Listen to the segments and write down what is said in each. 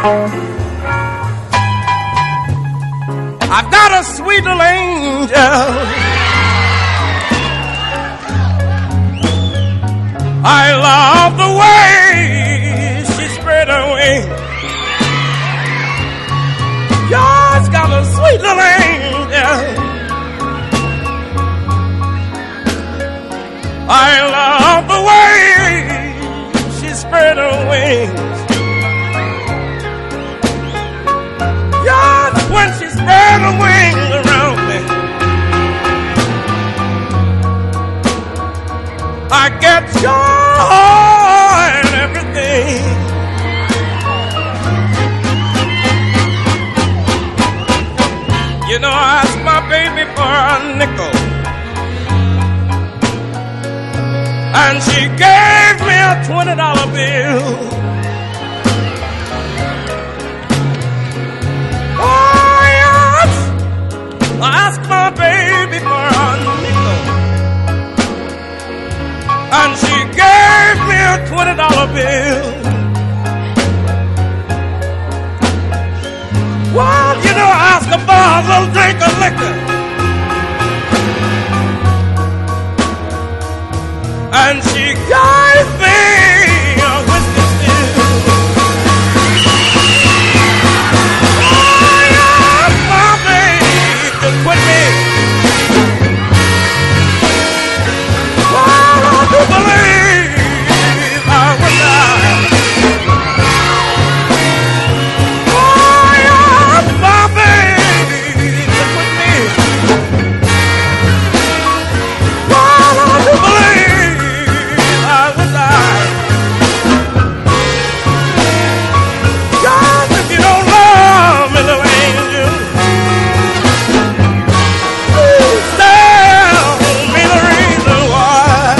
I've got a sweet little angel. I love the way she spread her wings. God's got a sweet little angel. I love the way she spread her wings. God's when she spread her wings around me, I get joy and everything. You know, I asked my baby for a nickel, and she gave me a $20 bill. Oh, yes, I asked my baby for a nickel, and she gave me a $20 bill. Well, you know, I asked her for a little drink of liquor, and she gave me a whiskey still. Oh, yeah, my baby could quit me. Well, I do believe I would die. Oh, yeah, my baby could quit me. Well, I do believe I would die. God, if you don't love me, little angel, please tell me the reason why.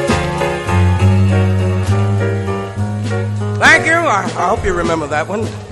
Thank you. I hope you remember that one.